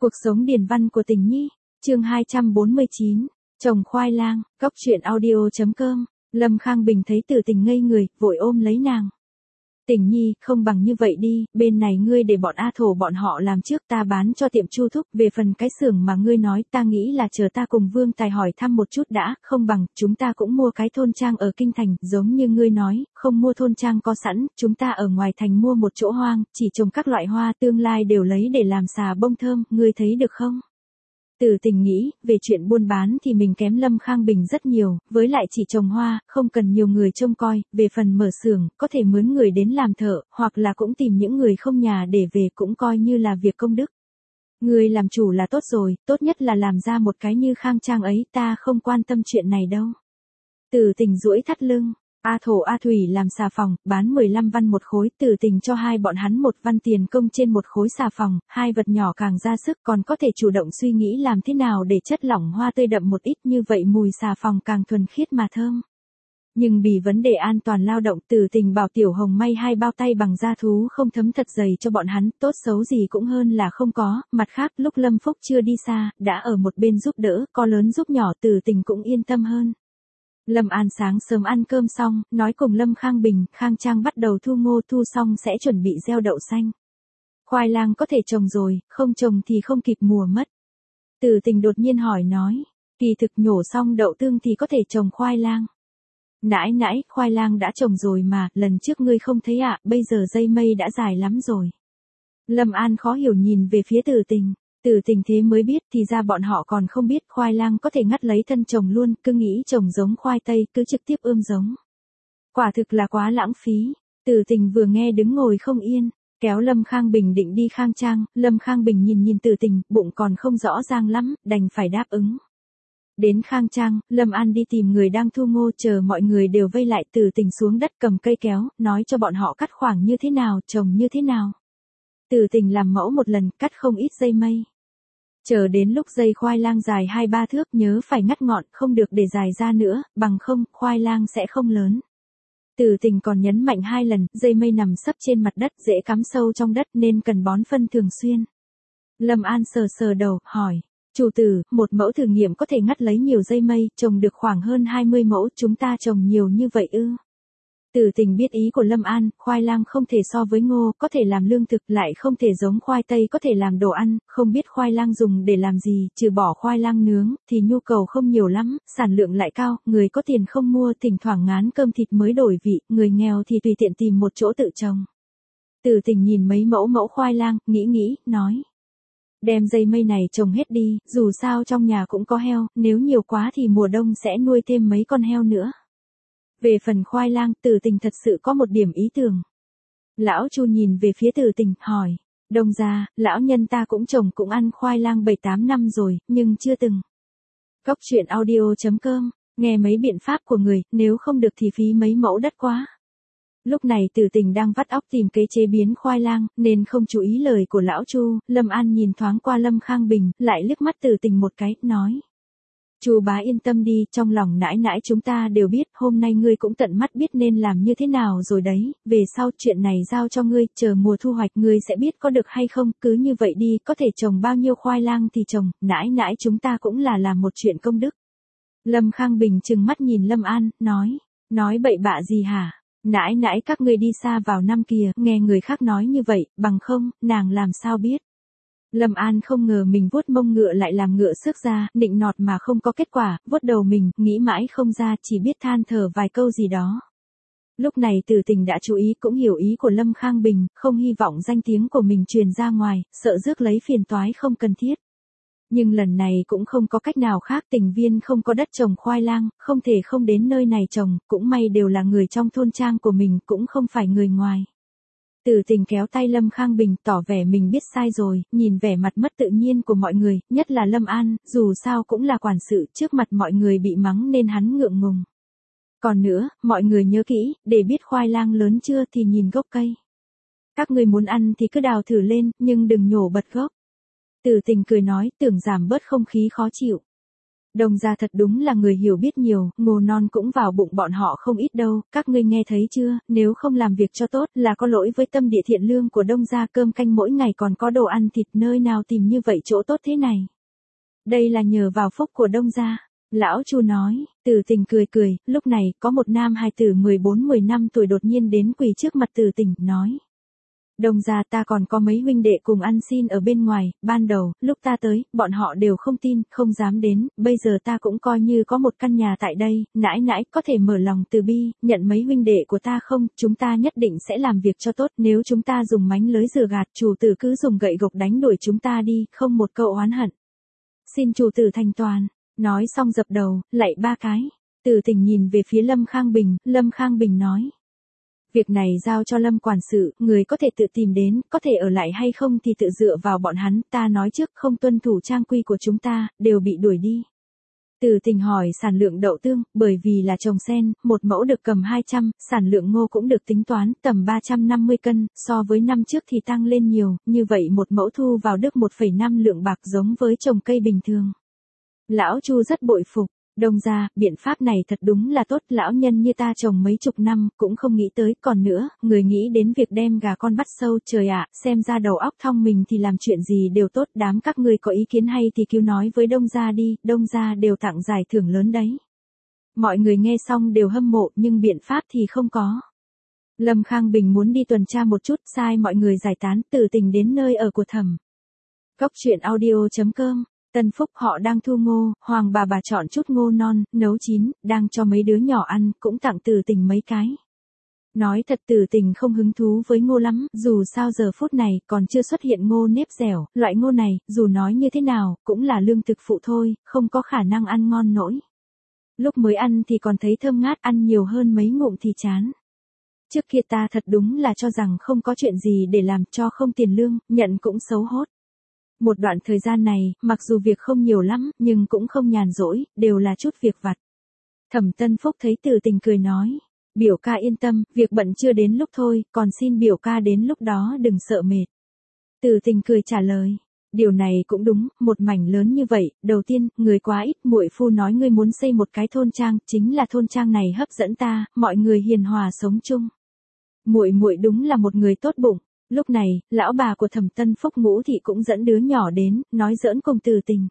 Cuộc sống điền văn của Tình Nhi, chương 249, trồng khoai lang, Cóc truyện audio.com. Lâm Khang Bình thấy Từ Tình ngây người, vội ôm lấy nàng. Tình Nhi, không bằng như vậy đi, bên này ngươi để bọn A Thổ bọn họ làm trước, ta bán cho tiệm Chu Thúc, về phần cái xưởng mà ngươi nói, ta nghĩ là chờ ta cùng Vương Tài hỏi thăm một chút đã, không bằng, chúng ta cũng mua cái thôn trang ở Kinh Thành, giống như ngươi nói, không mua thôn trang có sẵn, chúng ta ở ngoài thành mua một chỗ hoang, chỉ trồng các loại hoa tương lai đều lấy để làm xà bông thơm, ngươi thấy được không? Từ Tình nghĩ, về chuyện buôn bán thì mình kém Lâm Khang Bình rất nhiều, với lại chỉ trồng hoa, không cần nhiều người trông coi, về phần mở xưởng, có thể mướn người đến làm thợ, hoặc là cũng tìm những người không nhà để về cũng coi như là việc công đức. Người làm chủ là tốt rồi, tốt nhất là làm ra một cái như Khang Trang ấy, ta không quan tâm chuyện này đâu. Từ Tình duỗi thắt lưng. A Thổ A Thủy làm xà phòng, bán 15 văn một khối, Từ Tình cho hai bọn hắn 1 văn tiền công trên một khối xà phòng, hai vật nhỏ càng ra sức còn có thể chủ động suy nghĩ làm thế nào để chất lỏng hoa tươi đậm một ít, như vậy mùi xà phòng càng thuần khiết mà thơm. Nhưng vì vấn đề an toàn lao động, Từ Tình bảo Tiểu Hồng may 2 bao tay bằng da thú không thấm thật dày cho bọn hắn, tốt xấu gì cũng hơn là không có, mặt khác lúc Lâm Phúc chưa đi xa, đã ở một bên giúp đỡ, có lớn giúp nhỏ, Từ Tình cũng yên tâm hơn. Lâm An sáng sớm ăn cơm xong, nói cùng Lâm Khang Bình, Khang Trang bắt đầu thu ngô, thu xong sẽ chuẩn bị gieo đậu xanh. Khoai lang có thể trồng rồi, không trồng thì không kịp mùa mất. Từ Tình đột nhiên hỏi nói, kỳ thực nhổ xong đậu tương thì có thể trồng khoai lang. Nãi nãi, khoai lang đã trồng rồi mà, lần trước ngươi không thấy ạ, bây giờ dây mây đã dài lắm rồi. Lâm An khó hiểu nhìn về phía Từ Tình. Từ Tình thế mới biết thì ra bọn họ còn không biết khoai lang có thể ngắt lấy thân trồng luôn, cứ nghĩ trồng giống khoai tây cứ trực tiếp ươm giống. Quả thực là quá lãng phí. Từ Tình vừa nghe đứng ngồi không yên, kéo Lâm Khang Bình định đi Khang Trang, Lâm Khang Bình nhìn Từ Tình, bụng còn không rõ ràng lắm, đành phải đáp ứng. Đến Khang Trang, Lâm An đi tìm người đang thu ngô, chờ mọi người đều vây lại, Từ Tình xuống đất cầm cây kéo, nói cho bọn họ cắt khoảng như thế nào, trồng như thế nào. Từ Tình làm mẫu một lần, cắt không ít dây mây. Chờ đến lúc dây khoai lang dài 2-3 thước, nhớ phải ngắt ngọn, không được để dài ra nữa, bằng không, khoai lang sẽ không lớn. Từ Tình còn nhấn mạnh 2 lần, dây mây nằm sấp trên mặt đất, dễ cắm sâu trong đất nên cần bón phân thường xuyên. Lâm An sờ sờ đầu, hỏi, chủ tử, một mẫu thử nghiệm có thể ngắt lấy nhiều dây mây, trồng được khoảng hơn 20 mẫu, chúng ta trồng nhiều như vậy ư? Từ Tình biết ý của Lâm An, khoai lang không thể so với ngô, có thể làm lương thực, lại không thể giống khoai tây có thể làm đồ ăn, không biết khoai lang dùng để làm gì, trừ bỏ khoai lang nướng, thì nhu cầu không nhiều lắm, sản lượng lại cao, người có tiền không mua, thỉnh thoảng ngán cơm thịt mới đổi vị, người nghèo thì tùy tiện tìm một chỗ tự trồng. Từ Tình nhìn mấy mẫu khoai lang, nghĩ, nói. Đem dây mây này trồng hết đi, dù sao trong nhà cũng có heo, nếu nhiều quá thì mùa đông sẽ nuôi thêm mấy con heo nữa. Về phần khoai lang, Từ Tình thật sự có một điểm ý tưởng. Lão Chu nhìn về phía Từ Tình, hỏi, đông gia, lão nhân ta cũng trồng cũng ăn khoai lang 7-8 năm rồi, nhưng chưa từng. Cóc truyện audio.com, nghe mấy biện pháp của người, nếu không được thì phí mấy mẫu đất quá. Lúc này Từ Tình đang vắt óc tìm kế chế biến khoai lang, nên không chú ý lời của lão Chu. Lâm An nhìn thoáng qua Lâm Khang Bình, lại liếc mắt Từ Tình một cái, nói. Chu bá yên tâm đi, trong lòng nãi nãi chúng ta đều biết, hôm nay ngươi cũng tận mắt biết nên làm như thế nào rồi đấy, về sau chuyện này giao cho ngươi, chờ mùa thu hoạch ngươi sẽ biết có được hay không, cứ như vậy đi, có thể trồng bao nhiêu khoai lang thì trồng, nãi nãi chúng ta cũng là làm một chuyện công đức. Lâm Khang Bình trừng mắt nhìn Lâm An, nói bậy bạ gì hả? Nãi nãi các ngươi đi xa vào năm kìa, nghe người khác nói như vậy, bằng không, nàng làm sao biết. Lâm An không ngờ mình vuốt mông ngựa lại làm ngựa xước ra, nịnh nọt mà không có kết quả, vuốt đầu mình, nghĩ mãi không ra, chỉ biết than thở vài câu gì đó. Lúc này Từ Tình đã chú ý cũng hiểu ý của Lâm Khang Bình, không hy vọng danh tiếng của mình truyền ra ngoài, sợ rước lấy phiền toái không cần thiết. Nhưng lần này cũng không có cách nào khác, Tình Viên không có đất trồng khoai lang, không thể không đến nơi này trồng, cũng may đều là người trong thôn trang của mình, cũng không phải người ngoài. Từ Tình kéo tay Lâm Khang Bình, tỏ vẻ mình biết sai rồi, nhìn vẻ mặt mất tự nhiên của mọi người, nhất là Lâm An, dù sao cũng là quản sự, trước mặt mọi người bị mắng nên hắn ngượng ngùng. Còn nữa, mọi người nhớ kỹ, để biết khoai lang lớn chưa thì nhìn gốc cây. Các người muốn ăn thì cứ đào thử lên, nhưng đừng nhổ bật gốc. Từ Tình cười nói, tưởng giảm bớt không khí khó chịu. Đông gia thật đúng là người hiểu biết nhiều, ngô non cũng vào bụng bọn họ không ít đâu, các ngươi nghe thấy chưa, nếu không làm việc cho tốt là có lỗi với tâm địa thiện lương của Đông gia, cơm canh mỗi ngày còn có đồ ăn thịt, nơi nào tìm như vậy chỗ tốt thế này. Đây là nhờ vào phúc của Đông gia. Lão Chu nói, Tử Tình cười cười, lúc này có một nam hài tử 14-15 tuổi đột nhiên đến quỳ trước mặt Tử Tình, nói. Đông gia, ta còn có mấy huynh đệ cùng ăn xin ở bên ngoài, ban đầu, lúc ta tới, bọn họ đều không tin, không dám đến, bây giờ ta cũng coi như có một căn nhà tại đây, nãi nãi, có thể mở lòng từ bi, nhận mấy huynh đệ của ta không, chúng ta nhất định sẽ làm việc cho tốt, nếu chúng ta dùng mánh lưới lừa gạt, chủ tử cứ dùng gậy gộc đánh đuổi chúng ta đi, không một câu oán hận. Xin chủ tử thành toàn, nói xong dập đầu, lạy 3 cái. Tử Tình nhìn về phía Lâm Khang Bình, Lâm Khang Bình nói. Việc này giao cho Lâm quản sự, người có thể tự tìm đến, có thể ở lại hay không thì tự dựa vào bọn hắn, ta nói trước không tuân thủ trang quy của chúng ta, đều bị đuổi đi. Tử Tình hỏi sản lượng đậu tương, bởi vì là trồng sen, một mẫu được cầm 200, sản lượng ngô cũng được tính toán, tầm 350 cân, so với năm trước thì tăng lên nhiều, như vậy một mẫu thu vào được 1,5 lượng bạc giống với trồng cây bình thường. Lão Chu rất bội phục. Đông gia, biện pháp này thật đúng là tốt, lão nhân như ta trồng mấy chục năm, cũng không nghĩ tới, còn nữa, người nghĩ đến việc đem gà con bắt sâu, trời ạ, xem ra đầu óc thông mình thì làm chuyện gì đều tốt, đám các ngươi có ý kiến hay thì cứu nói với Đông gia đi, Đông gia đều tặng giải thưởng lớn đấy. Mọi người nghe xong đều hâm mộ, nhưng biện pháp thì không có. Lâm Khang Bình muốn đi tuần tra một chút, sai mọi người giải tán, Tử Tình đến nơi ở của Thẩm. Cốc truyện audio.com. Tân Phúc họ đang thu ngô, Hoàng bà chọn chút ngô non, nấu chín, đang cho mấy đứa nhỏ ăn, cũng tặng Tử Tình mấy cái. Nói thật Tử Tình không hứng thú với ngô lắm, dù sao giờ phút này còn chưa xuất hiện ngô nếp dẻo, loại ngô này, dù nói như thế nào, cũng là lương thực phụ thôi, không có khả năng ăn ngon nổi. Lúc mới ăn thì còn thấy thơm ngát, ăn nhiều hơn mấy ngụm thì chán. Trước kia ta thật đúng là cho rằng không có chuyện gì để làm, cho không tiền lương, nhận cũng xấu hốt. Một đoạn thời gian này, mặc dù việc không nhiều lắm, nhưng cũng không nhàn rỗi, đều là chút việc vặt. Thẩm Tân Phúc thấy Tử Tình cười nói, biểu ca yên tâm, việc bận chưa đến lúc thôi, còn xin biểu ca đến lúc đó đừng sợ mệt. Tử Tình cười trả lời, điều này cũng đúng, một mảnh lớn như vậy, đầu tiên, người quá ít, muội phu nói ngươi muốn xây một cái thôn trang, chính là thôn trang này hấp dẫn ta, mọi người hiền hòa sống chung. Muội đúng là một người tốt bụng. Lúc này, lão bà của Thẩm Tân Phúc Ngũ Thị cũng dẫn đứa nhỏ đến, nói giỡn cùng Tử Tình.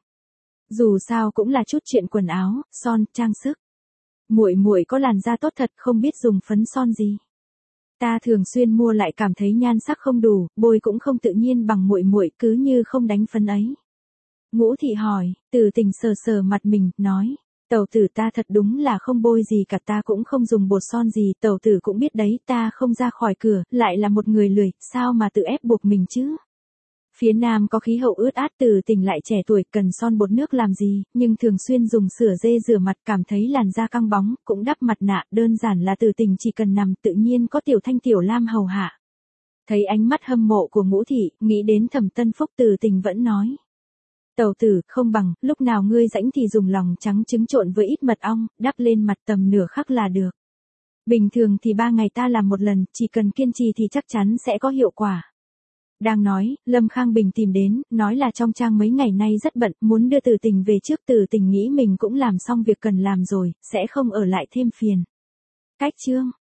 Dù sao cũng là chút chuyện quần áo, son, trang sức. Muội có làn da tốt thật, không biết dùng phấn son gì. Ta thường xuyên mua lại cảm thấy nhan sắc không đủ, bôi cũng không tự nhiên bằng muội, cứ như không đánh phấn ấy. Ngũ Thị hỏi, Tử Tình sờ sờ mặt mình, nói. Tẩu tử ta thật đúng là không bôi gì cả, ta cũng không dùng bột son gì, tẩu tử cũng biết đấy, ta không ra khỏi cửa, lại là một người lười, sao mà tự ép buộc mình chứ. Phía Nam có khí hậu ướt át, Tử Tình lại trẻ tuổi, cần son bột nước làm gì, nhưng thường xuyên dùng sữa dê rửa mặt, cảm thấy làn da căng bóng, cũng đắp mặt nạ, đơn giản là Tử Tình chỉ cần nằm, tự nhiên có Tiểu Thanh Tiểu Lam hầu hạ. Thấy ánh mắt hâm mộ của Ngũ Thị, nghĩ đến Thẩm Tân Phúc, Tử Tình vẫn nói. Tẩu tử, không bằng, lúc nào ngươi rãnh thì dùng lòng trắng trứng trộn với ít mật ong, đắp lên mặt tầm nửa khắc là được. Bình thường thì 3 ngày ta làm một lần, chỉ cần kiên trì thì chắc chắn sẽ có hiệu quả. Đang nói, Lâm Khang Bình tìm đến, nói là trong trang mấy ngày nay rất bận, muốn đưa Tử Tình về trước. Tử Tình nghĩ mình cũng làm xong việc cần làm rồi, sẽ không ở lại thêm phiền. Cách chương